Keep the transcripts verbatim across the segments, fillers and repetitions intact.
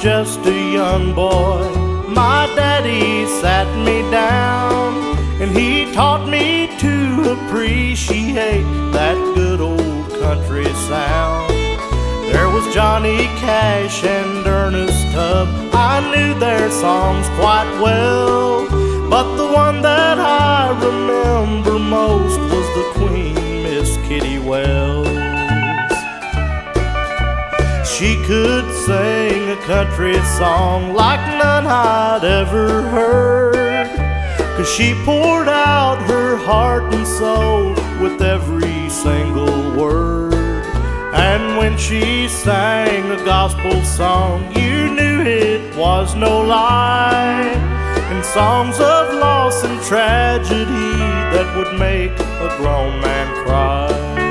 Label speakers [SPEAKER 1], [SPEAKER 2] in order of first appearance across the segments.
[SPEAKER 1] just a young boy, my daddy sat me down, and he taught me to appreciate that good old country sound. There was Johnny Cash and Ernest Tubb, I knew their songs quite well, but the one that I remember most was the Queen, Miss Kitty Wells. She could sing a country song like none I'd ever heard, 'cause she poured out her heart and soul with every single word. And when she sang a gospel song, you knew it was no lie, and songs of loss and tragedy that would make a grown man cry.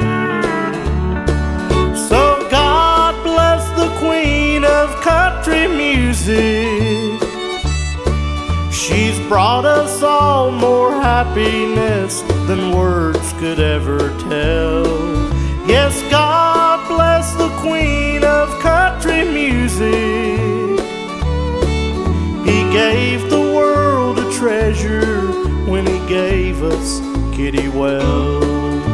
[SPEAKER 1] So God bless the Queen of country music. She's brought us all more happiness than words could ever tell. Yes, God bless the Queen of country music. He gave the world a treasure when he gave us Kitty Wells.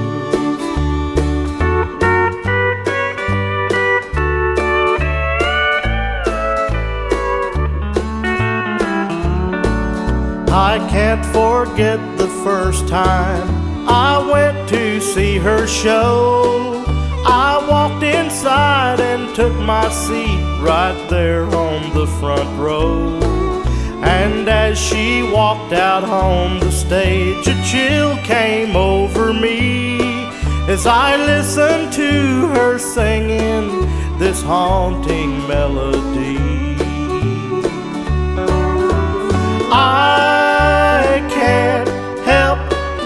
[SPEAKER 1] I can't forget the first time I went to see her show. I walked inside and took my seat right there on the front row. And as she walked out on the stage, a chill came over me as I listened to her singing this haunting melody. I can't help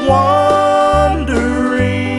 [SPEAKER 1] wondering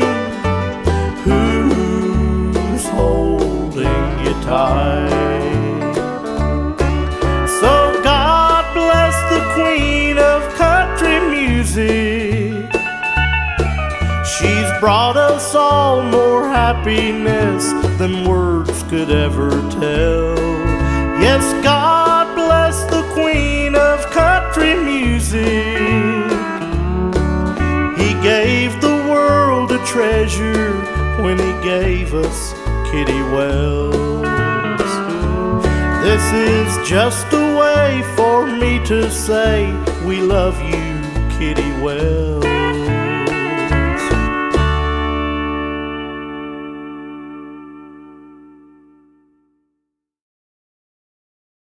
[SPEAKER 1] who's holding you tight. So God bless the Queen of country music. She's brought us all more happiness than words could ever tell. Yes, God bless the Queen of country music. He gave the world a treasure when he gave us Kitty Wells. This is just a way for me to say we love you, Kitty Wells.